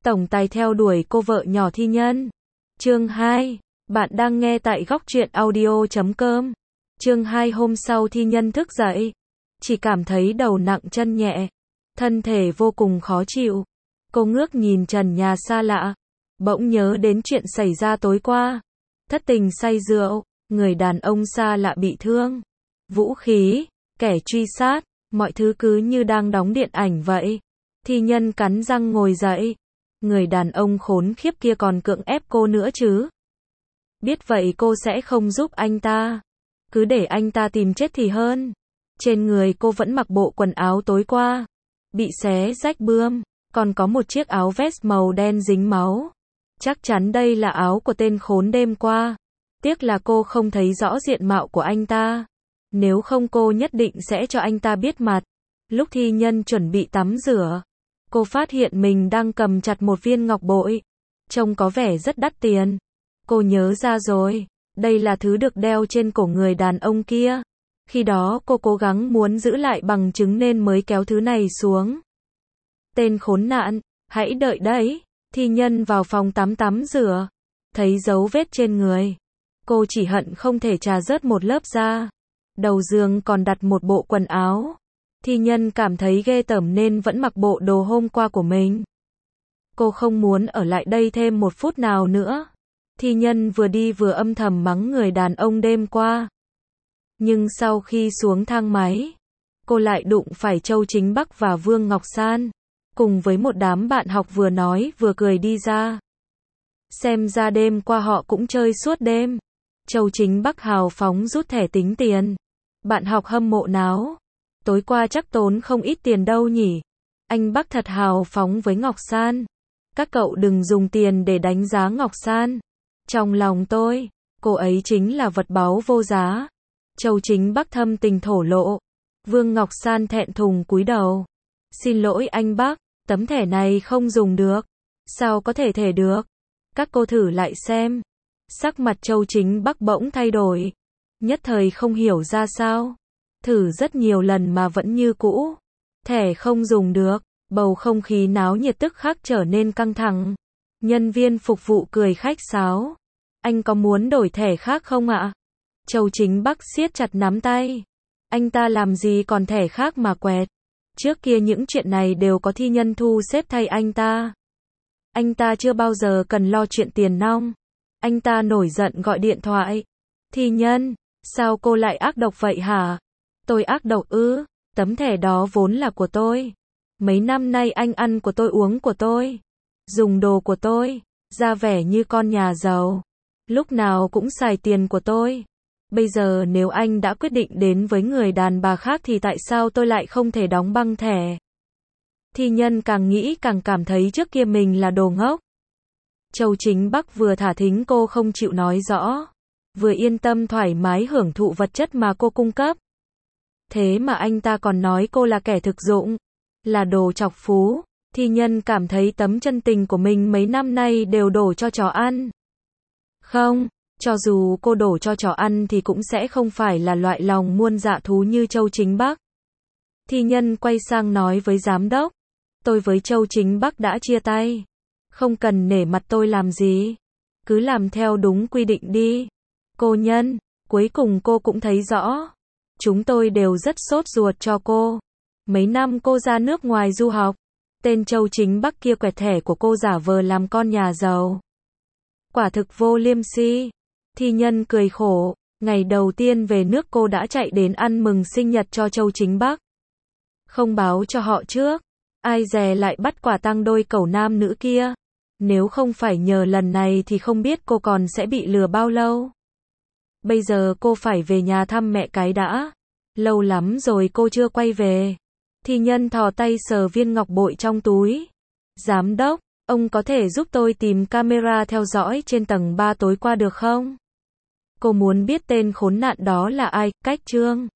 tổng tài theo đuổi cô vợ nhỏ Thi Nhân. Chương 2. Bạn đang nghe tại góc truyện audio.com. Chương 2. Hôm sau Thi Nhân thức dậy, chỉ cảm thấy đầu nặng chân nhẹ, thân thể vô cùng khó chịu. Cô ngước nhìn trần nhà xa lạ, bỗng nhớ đến chuyện xảy ra tối qua. Thất tình say rượu, người đàn ông xa lạ bị thương, vũ khí, kẻ truy sát, mọi thứ cứ như đang đóng điện ảnh vậy. Thi Nhân cắn răng ngồi dậy. Người đàn ông khốn khiếp kia còn cưỡng ép cô nữa chứ. Biết vậy cô sẽ không giúp anh ta. Cứ để anh ta tìm chết thì hơn. Trên người cô vẫn mặc bộ quần áo tối qua, bị xé rách bươm, còn có một chiếc áo vest màu đen dính máu. Chắc chắn đây là áo của tên khốn đêm qua. Tiếc là cô không thấy rõ diện mạo của anh ta. Nếu không cô nhất định sẽ cho anh ta biết mặt. Lúc Thi Nhân chuẩn bị tắm rửa, cô phát hiện mình đang cầm chặt một viên ngọc bội. Trông có vẻ rất đắt tiền. Cô nhớ ra rồi, đây là thứ được đeo trên cổ người đàn ông kia. Khi đó cô cố gắng muốn giữ lại bằng chứng nên mới kéo thứ này xuống. Tên khốn nạn, hãy đợi đấy. Thi Nhân vào phòng tắm rửa, thấy dấu vết trên người. Cô chỉ hận không thể chà rớt một lớp da. Đầu giường còn đặt một bộ quần áo. Thi Nhân cảm thấy ghê tởm nên vẫn mặc bộ đồ hôm qua của mình. Cô không muốn ở lại đây thêm một phút nào nữa. Thi Nhân vừa đi vừa âm thầm mắng người đàn ông đêm qua. Nhưng sau khi xuống thang máy, cô lại đụng phải Châu Chính Bắc và Vương Ngọc San, cùng với một đám bạn học vừa nói vừa cười đi ra. Xem ra đêm qua họ cũng chơi suốt đêm. Châu Chính Bắc hào phóng rút thẻ tính tiền. Bạn học hâm mộ náo. Tối qua chắc tốn không ít tiền đâu nhỉ. Anh Bắc thật hào phóng với Ngọc San. Các cậu đừng dùng tiền để đánh giá Ngọc San. Trong lòng tôi, cô ấy chính là vật báu vô giá. Châu Chính Bắc thâm tình thổ lộ. Vương Ngọc San thẹn thùng cúi đầu. Xin lỗi anh Bắc, tấm thẻ này không dùng được. Sao có thể được? Các cô thử lại xem. Sắc mặt Châu Chính Bắc bỗng thay đổi. Nhất thời không hiểu ra sao. Thử rất nhiều lần mà vẫn như cũ. Thẻ không dùng được. Bầu không khí náo nhiệt tức khắc trở nên căng thẳng. Nhân viên phục vụ cười khách sáo. Anh có muốn đổi thẻ khác không ạ? Châu Chính Bắc siết chặt nắm tay. Anh ta làm gì còn thẻ khác mà quẹt. Trước kia những chuyện này đều có Thi Nhân thu xếp thay anh ta. Anh ta chưa bao giờ cần lo chuyện tiền nong. Anh ta nổi giận gọi điện thoại. Thi Nhân, sao cô lại ác độc vậy hả? Tôi ác độc ư? Tấm thẻ đó vốn là của tôi. Mấy năm nay anh ăn của tôi, uống của tôi, dùng đồ của tôi, ra vẻ như con nhà giàu. Lúc nào cũng xài tiền của tôi. Bây giờ nếu anh đã quyết định đến với người đàn bà khác thì tại sao tôi lại không thể đóng băng thẻ? Thi Nhân càng nghĩ càng cảm thấy trước kia mình là đồ ngốc. Châu Chính Bắc vừa thả thính cô không chịu nói rõ, vừa yên tâm thoải mái hưởng thụ vật chất mà cô cung cấp. Thế mà anh ta còn nói cô là kẻ thực dụng, là đồ chọc phú. Thi Nhân cảm thấy tấm chân tình của mình mấy năm nay đều đổ cho chó ăn. Không, cho dù cô đổ cho chó ăn thì cũng sẽ không phải là loại lòng muôn dạ thú như Châu Chính Bắc. Thi Nhân quay sang nói với giám đốc. Tôi với Châu Chính Bắc đã chia tay. Không cần nể mặt tôi làm gì. Cứ làm theo đúng quy định đi. Cô Nhân, cuối cùng cô cũng thấy rõ. Chúng tôi đều rất sốt ruột cho cô. Mấy năm cô ra nước ngoài du học, tên Châu Chính Bắc kia quẹt thẻ của cô giả vờ làm con nhà giàu. Quả thực vô liêm sỉ. Thi Nhân cười khổ. Ngày đầu tiên về nước cô đã chạy đến ăn mừng sinh nhật cho Châu Chính Bắc. Không báo cho họ trước. Ai dè lại bắt quả tang đôi cẩu nam nữ kia. Nếu không phải nhờ lần này thì không biết cô còn sẽ bị lừa bao lâu. Bây giờ cô phải về nhà thăm mẹ cái đã. Lâu lắm rồi cô chưa quay về. Thi Nhân thò tay sờ viên ngọc bội trong túi. Giám đốc, ông có thể giúp tôi tìm camera theo dõi trên tầng 3 tối qua được không? Cô muốn biết tên khốn nạn đó là ai, cách Trương.